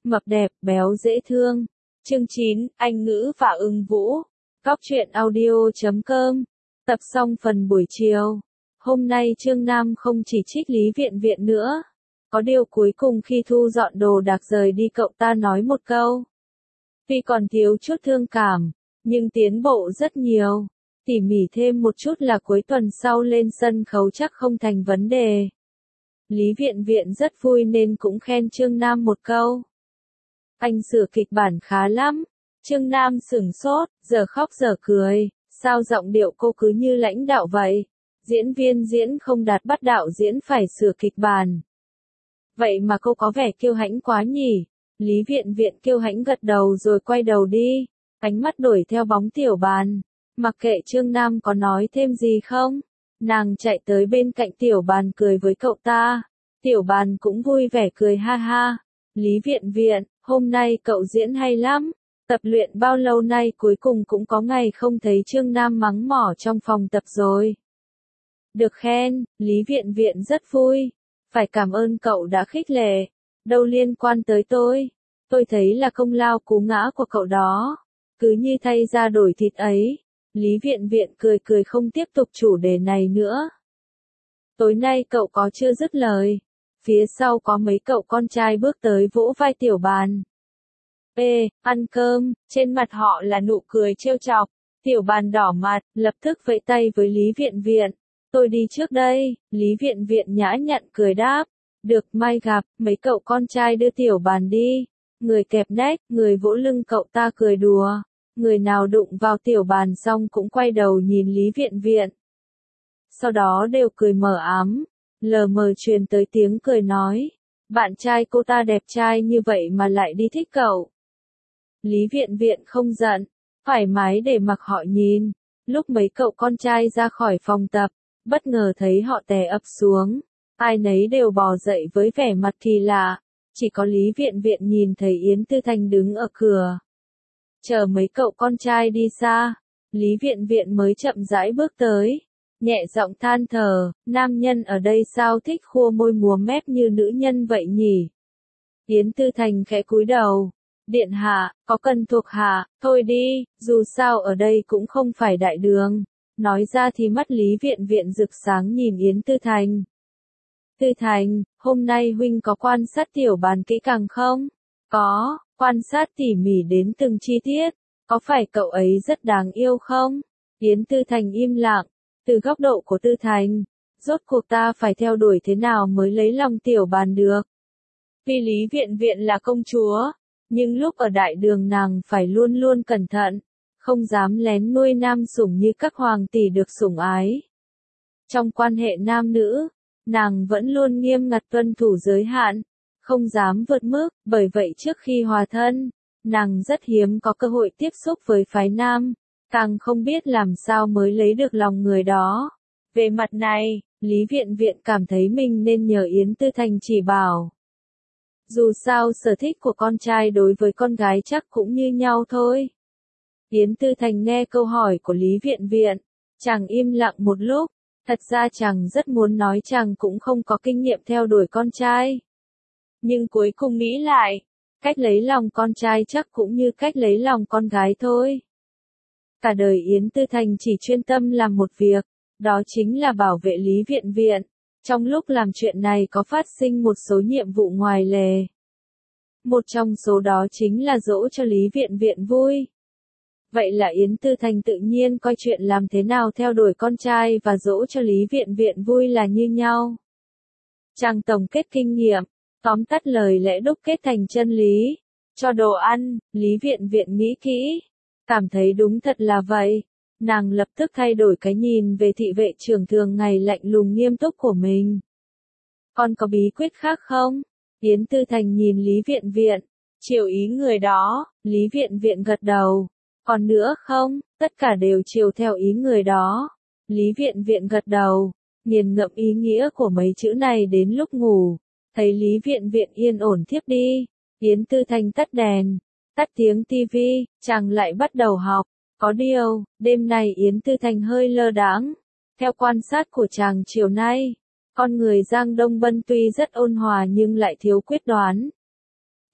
mập đẹp, béo dễ thương. Chương 9, Anh ngữ và ưng vũ. Góc truyện audio.com. Tập xong phần buổi chiều. Hôm nay Trương Nam không chỉ trích Lý Viện Viện nữa. Có điều cuối cùng khi thu dọn đồ đạc rời đi cậu ta nói một câu. Tuy còn thiếu chút thương cảm, nhưng tiến bộ rất nhiều. Tỉ mỉ thêm một chút là cuối tuần sau lên sân khấu chắc không thành vấn đề. Lý Viện Viện rất vui nên cũng khen Trương Nam một câu. Anh sửa kịch bản khá lắm. Trương Nam sửng sốt, giờ khóc giờ cười, sao giọng điệu cô cứ như lãnh đạo vậy? Diễn viên diễn không đạt bắt đạo diễn phải sửa kịch bản. Vậy mà cô có vẻ kiêu hãnh quá nhỉ? Lý Viện Viện kiêu hãnh gật đầu rồi quay đầu đi, ánh mắt đuổi theo bóng Tiểu Bàn. Mặc kệ Trương Nam có nói thêm gì không, nàng chạy tới bên cạnh Tiểu Bàn cười với cậu ta. Tiểu Bàn cũng vui vẻ cười ha ha. Lý Viện Viện, hôm nay cậu diễn hay lắm. Tập luyện bao lâu nay cuối cùng cũng có ngày không thấy Trương Nam mắng mỏ trong phòng tập rồi. Được khen, Lý Viện Viện rất vui. Phải cảm ơn cậu đã khích lệ. Đâu liên quan tới tôi. Tôi thấy là công lao cú ngã của cậu đó. Cứ như thay ra đổi thịt ấy. Lý Viện Viện cười cười không tiếp tục chủ đề này nữa. Tối nay cậu có chưa dứt lời. Phía sau có mấy cậu con trai bước tới vỗ vai Tiểu Bàn. Ê, ăn cơm, trên mặt họ là nụ cười trêu chọc. Tiểu Bàn đỏ mặt, lập tức vẫy tay với Lý Viện Viện. Tôi đi trước đây, Lý Viện Viện nhã nhặn cười đáp. Được, mai gặp. Mấy cậu con trai đưa Tiểu Bàn đi. Người kẹp nách, người vỗ lưng cậu ta cười đùa. Người nào đụng vào Tiểu Bàn xong cũng quay đầu nhìn Lý Viện Viện. Sau đó đều cười mờ ám. Lờ mờ truyền tới tiếng cười nói. Bạn trai cô ta đẹp trai như vậy mà lại đi thích cậu. Lý Viện Viện không giận, thoải mái để mặc họ nhìn. Lúc mấy cậu con trai ra khỏi phòng tập, bất ngờ thấy họ té ập xuống. Ai nấy đều bò dậy với vẻ mặt kỳ lạ. Chỉ có Lý Viện Viện nhìn thấy Yến Tư Thành đứng ở cửa. Chờ mấy cậu con trai đi xa, Lý Viện Viện mới chậm rãi bước tới. Nhẹ giọng than thở, nam nhân ở đây sao thích khua môi múa mép như nữ nhân vậy nhỉ? Yến Tư Thành khẽ cúi đầu. Điện hạ, có cần thuộc hạ, thôi đi, dù sao ở đây cũng không phải đại đường. Nói ra thì mắt Lý Viện Viện rực sáng nhìn Yến Tư Thành. Tư Thành, hôm nay huynh có quan sát Tiểu Bàn kỹ càng không? Có, quan sát tỉ mỉ đến từng chi tiết. Có phải cậu ấy rất đáng yêu không? Yến Tư Thành im lặng. Từ góc độ của Tư Thành, rốt cuộc ta phải theo đuổi thế nào mới lấy lòng Tiểu Bàn được? Vì Lý Viện Viện là công chúa, nhưng lúc ở đại đường nàng phải luôn luôn cẩn thận, không dám lén nuôi nam sủng như các hoàng tỷ được sủng ái. Trong quan hệ nam nữ, nàng vẫn luôn nghiêm ngặt tuân thủ giới hạn, không dám vượt mức, bởi vậy trước khi hòa thân, nàng rất hiếm có cơ hội tiếp xúc với phái nam, càng không biết làm sao mới lấy được lòng người đó. Về mặt này, Lý Viện Viện cảm thấy mình nên nhờ Yến Tư Thành chỉ bảo. Dù sao sở thích của con trai đối với con gái chắc cũng như nhau thôi. Yến Tư Thành nghe câu hỏi của Lý Viện Viện, chàng im lặng một lúc, thật ra chàng rất muốn nói chàng cũng không có kinh nghiệm theo đuổi con trai. Nhưng cuối cùng nghĩ lại, cách lấy lòng con trai chắc cũng như cách lấy lòng con gái thôi. Cả đời Yến Tư Thành chỉ chuyên tâm làm một việc, đó chính là bảo vệ Lý Viện Viện. Trong lúc làm chuyện này có phát sinh một số nhiệm vụ ngoài lề. Một trong số đó chính là dỗ cho Lý Viện Viện vui. Vậy là Yến Tư Thành tự nhiên coi chuyện làm thế nào theo đuổi con trai và dỗ cho Lý Viện Viện vui là như nhau. Chàng tổng kết kinh nghiệm, tóm tắt lời lẽ đúc kết thành chân lý. Cho đồ ăn, Lý Viện Viện nghĩ kỹ, cảm thấy đúng thật là vậy. Nàng lập tức thay đổi cái nhìn về thị vệ trưởng thường ngày lạnh lùng nghiêm túc của mình. Con có bí quyết khác không? Yến Tư Thành nhìn Lý Viện Viện. Chiều ý người đó, Lý Viện Viện gật đầu. Còn nữa không? Tất cả đều chiều theo ý người đó. Lý Viện Viện gật đầu, nghiền ngẫm ý nghĩa của mấy chữ này đến lúc ngủ. Thấy Lý Viện Viện yên ổn thiếp đi. Yến Tư Thành tắt đèn, tắt tiếng tivi, chàng lại bắt đầu học. Có điều, đêm nay Yến Tư Thành hơi lơ đãng. Theo quan sát của chàng chiều nay, con người Giang Đông Bân tuy rất ôn hòa nhưng lại thiếu quyết đoán.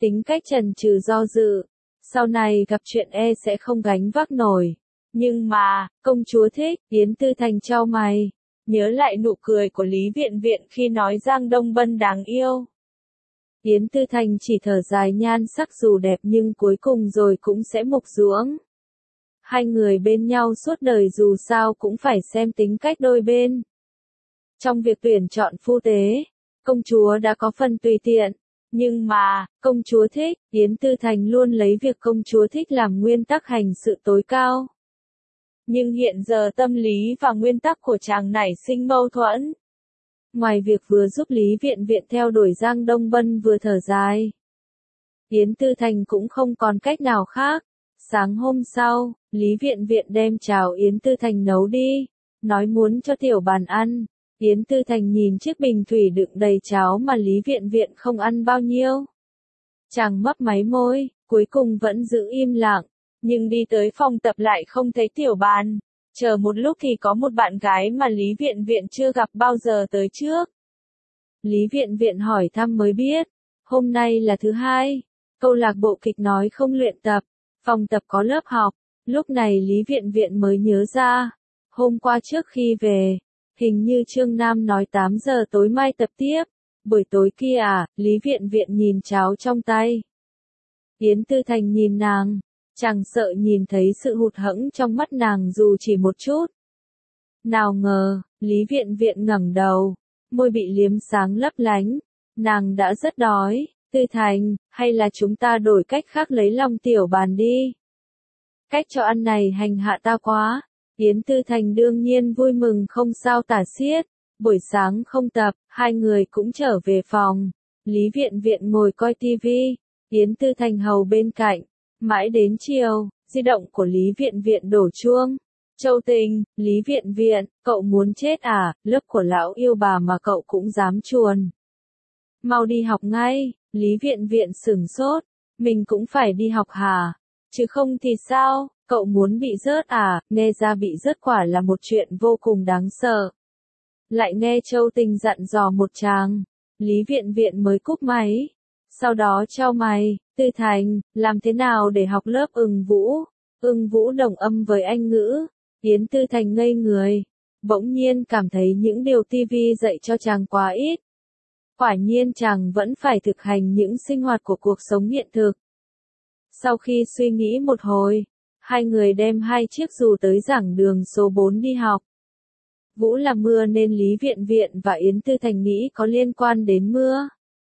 tính cách chần chừ do dự, sau này gặp chuyện sẽ không gánh vác nổi. Nhưng mà, công chúa thích, Yến Tư Thành chau mày, nhớ lại nụ cười của Lý Viện Viện khi nói Giang Đông Bân đáng yêu. Yến Tư Thành chỉ thở dài, nhan sắc dù đẹp nhưng cuối cùng rồi cũng sẽ mục ruỗng. Hai người bên nhau suốt đời dù sao cũng phải xem tính cách đôi bên. Trong việc tuyển chọn phu tế, công chúa đã có phần tùy tiện, nhưng mà, công chúa thích, Yến Tư Thành luôn lấy việc công chúa thích làm nguyên tắc hành sự tối cao. Nhưng hiện giờ tâm lý và nguyên tắc của chàng nảy sinh mâu thuẫn. Ngoài việc vừa giúp Lý Viện Viện theo đuổi Giang Đông Bân vừa thở dài, Yến Tư Thành cũng không còn cách nào khác. Sáng hôm sau, Lý Viện Viện đem cháo Yến Tư Thành nấu đi, nói muốn cho tiểu bàn ăn. Yến Tư Thành nhìn chiếc bình thủy đựng đầy cháo mà Lý Viện Viện không ăn bao nhiêu. Chàng mấp máy môi, cuối cùng vẫn giữ im lặng, nhưng đi tới phòng tập lại không thấy tiểu bàn. Chờ một lúc thì có một bạn gái mà Lý Viện Viện chưa gặp bao giờ tới trước. Lý Viện Viện hỏi thăm mới biết, hôm nay là thứ hai, câu lạc bộ kịch nói không luyện tập, phòng tập có lớp học. Lúc này Lý Viện Viện mới nhớ ra, hôm qua trước khi về, hình như Trương Nam nói 8 giờ tối mai tập tiếp. Buổi tối kia à? Lý Viện Viện nhìn cháo trong tay. Yến Tư Thành nhìn nàng, chẳng sợ nhìn thấy sự hụt hẫng trong mắt nàng dù chỉ một chút. Nào ngờ, Lý Viện Viện ngẩng đầu, môi bị liếm sáng lấp lánh, nàng đã rất đói. Tư Thành, hay là chúng ta đổi cách khác lấy lòng tiểu bàn đi. Cách cho ăn này hành hạ ta quá. Yến Tư Thành đương nhiên vui mừng không sao tả xiết. Buổi sáng không tập, hai người cũng trở về phòng. Lý Viện Viện ngồi coi tivi, Yến Tư Thành hầu bên cạnh. Mãi đến chiều, di động của Lý Viện Viện đổ chuông. Châu Tình, Lý Viện Viện, cậu muốn chết à? Lớp của lão yêu bà mà cậu cũng dám chuồn. Mau đi học ngay. Lý Viện Viện sửng sốt, mình cũng phải đi học hả? Chứ không thì sao, cậu muốn bị rớt à? Nghe ra bị rớt quả là một chuyện vô cùng đáng sợ. Lại nghe Châu Tình dặn dò một tràng, Lý Viện Viện mới cúp máy. Sau đó chau mày, Tư Thành, làm thế nào để học lớp Ưng Vũ? Ưng Vũ đồng âm với Anh ngữ. Yến Tư Thành ngây người, bỗng nhiên cảm thấy những điều tivi dạy cho chàng quá ít. Quả nhiên chàng vẫn phải thực hành những sinh hoạt của cuộc sống hiện thực. Sau khi suy nghĩ một hồi, hai người đem hai chiếc dù tới giảng đường số 4 đi học. Vũ là mưa nên Lý Viện Viện và Yến Tư Thành nghĩ có liên quan đến mưa.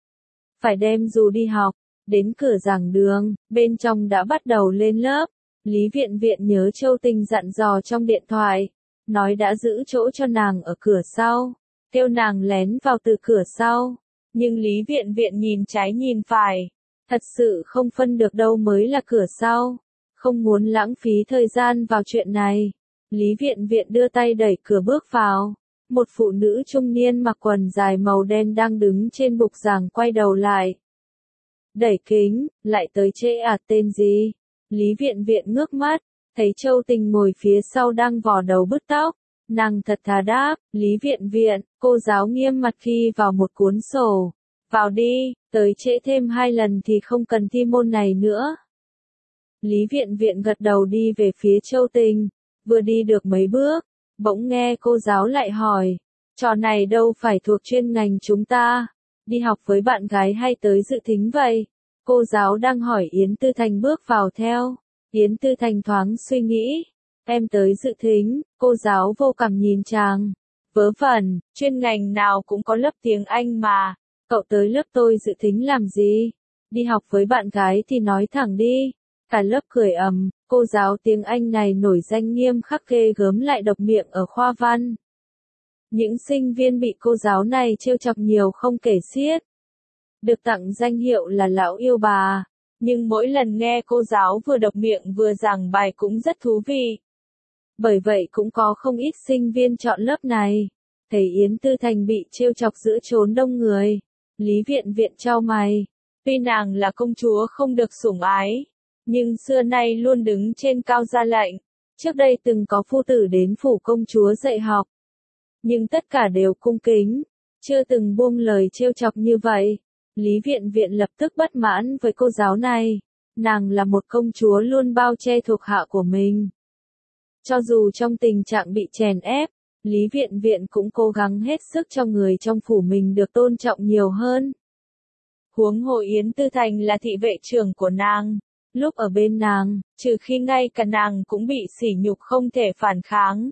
Phải đem dù đi học, đến cửa giảng đường, bên trong đã bắt đầu lên lớp. Lý Viện Viện nhớ Châu Tình dặn dò trong điện thoại, nói đã giữ chỗ cho nàng ở cửa sau, kêu nàng lén vào từ cửa sau. Nhưng Lý Viện Viện nhìn trái nhìn phải, thật sự không phân được đâu mới là cửa sau. Không muốn lãng phí thời gian vào chuyện này, Lý Viện Viện đưa tay đẩy cửa bước vào. Một phụ nữ trung niên mặc quần dài màu đen đang đứng trên bục giảng quay đầu lại. Đẩy kính, lại tới trễ à, tên gì? Lý Viện Viện ngước mắt, thấy Châu Tình ngồi phía sau đang vò đầu bứt tóc. Nàng thật thà đáp, Lý Viện Viện, cô giáo nghiêm mặt khi vào một cuốn sổ. Vào đi, tới trễ thêm 2 lần thì không cần thi môn này nữa. Lý Viện Viện gật đầu đi về phía Châu Tình, vừa đi được mấy bước, bỗng nghe cô giáo lại hỏi, trò này đâu phải thuộc chuyên ngành chúng ta, đi học với bạn gái hay tới dự thính vậy? Cô giáo đang hỏi Yến Tư Thành bước vào theo. Yến Tư Thành thoáng suy nghĩ, em tới dự thính. Cô giáo vô cảm nhìn chàng, vớ vẩn, chuyên ngành nào cũng có lớp tiếng Anh mà, cậu tới lớp tôi dự thính làm gì? Đi học với bạn gái thì nói thẳng đi. Cả lớp cười ầm, cô giáo tiếng Anh này nổi danh nghiêm khắc ghê gớm lại độc miệng ở khoa văn. Những sinh viên bị cô giáo này trêu chọc nhiều không kể xiết. Được tặng danh hiệu là lão yêu bà, nhưng mỗi lần nghe cô giáo vừa độc miệng vừa giảng bài cũng rất thú vị. Bởi vậy cũng có không ít sinh viên chọn lớp này. Thấy Yến Tư Thành bị trêu chọc giữa chốn đông người, Lý Viện Viện chau mày. Tuy nàng là công chúa không được sủng ái, nhưng xưa nay luôn đứng trên cao ra lệnh. Trước đây từng có phu tử đến phủ công chúa dạy học, nhưng tất cả đều cung kính, chưa từng buông lời trêu chọc như vậy. Lý Viện Viện lập tức bất mãn với cô giáo này. Nàng là một công chúa luôn bao che thuộc hạ của mình. Cho dù trong tình trạng bị chèn ép, Lý Viện Viện cũng cố gắng hết sức cho người trong phủ mình được tôn trọng nhiều hơn. Huống hồ Yến Tư Thành là thị vệ trưởng của nàng. Lúc ở bên nàng, trừ khi ngay cả nàng cũng bị sỉ nhục không thể phản kháng.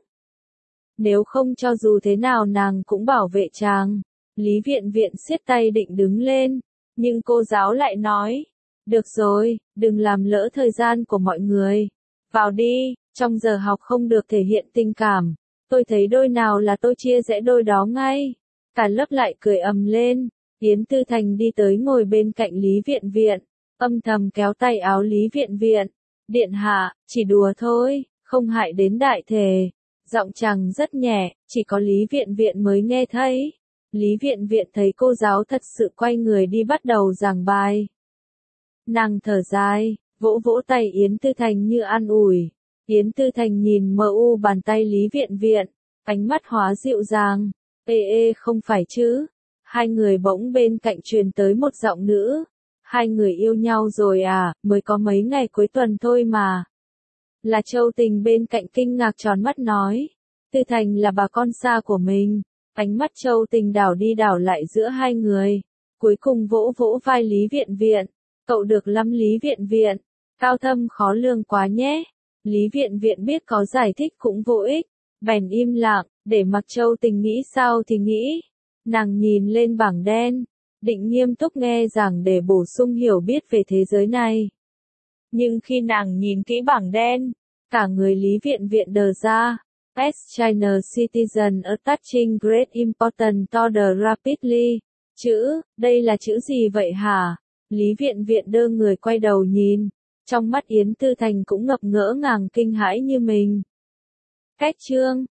Nếu không cho dù thế nào nàng cũng bảo vệ chàng. Lý Viện Viện siết tay định đứng lên, nhưng cô giáo lại nói, được rồi, đừng làm lỡ thời gian của mọi người. Vào đi, trong giờ học không được thể hiện tình cảm. Tôi thấy đôi nào là tôi chia rẽ đôi đó ngay. Cả lớp lại cười ầm lên. Yến Tư Thành đi tới ngồi bên cạnh Lý Viện Viện, âm thầm kéo tay áo Lý Viện Viện. Điện hạ, chỉ đùa thôi, không hại đến đại thể. Giọng chàng rất nhẹ, chỉ có Lý Viện Viện mới nghe thấy. Lý Viện Viện thấy cô giáo thật sự quay người đi bắt đầu giảng bài. Nàng thở dài, vỗ vỗ tay Yến Tư Thành như an ủi. Yến Tư Thành nhìn mờ u bàn tay Lý Viện Viện, ánh mắt hóa dịu dàng. Ê không phải chứ. Hai người bỗng bên cạnh truyền tới một giọng nữ. Hai người yêu nhau rồi à, mới có mấy ngày cuối tuần thôi mà. Là Châu Tình bên cạnh kinh ngạc tròn mắt nói. Tư Thành là bà con xa của mình. Ánh mắt Châu Tình đảo đi đảo lại giữa hai người. Cuối cùng vỗ vỗ vai Lý Viện Viện. Cậu được lắm Lý Viện Viện. Cao thâm khó lường quá nhé. Lý Viện Viện biết có giải thích cũng vô ích. Bèn im lặng, để mặc Châu Tình nghĩ sao thì nghĩ. Nàng nhìn lên bảng đen. Định nghiêm túc nghe giảng để bổ sung hiểu biết về thế giới này. Nhưng khi nàng nhìn kỹ bảng đen, cả người Lý Viện Viện đờ ra. As China citizen attaching great importance to the rapidly. Đây là chữ gì vậy hả? Lý Viện Viện đơ người quay đầu nhìn. Trong mắt Yến Tư Thành cũng ngập ngỡ ngàng kinh hãi như mình. Cách chương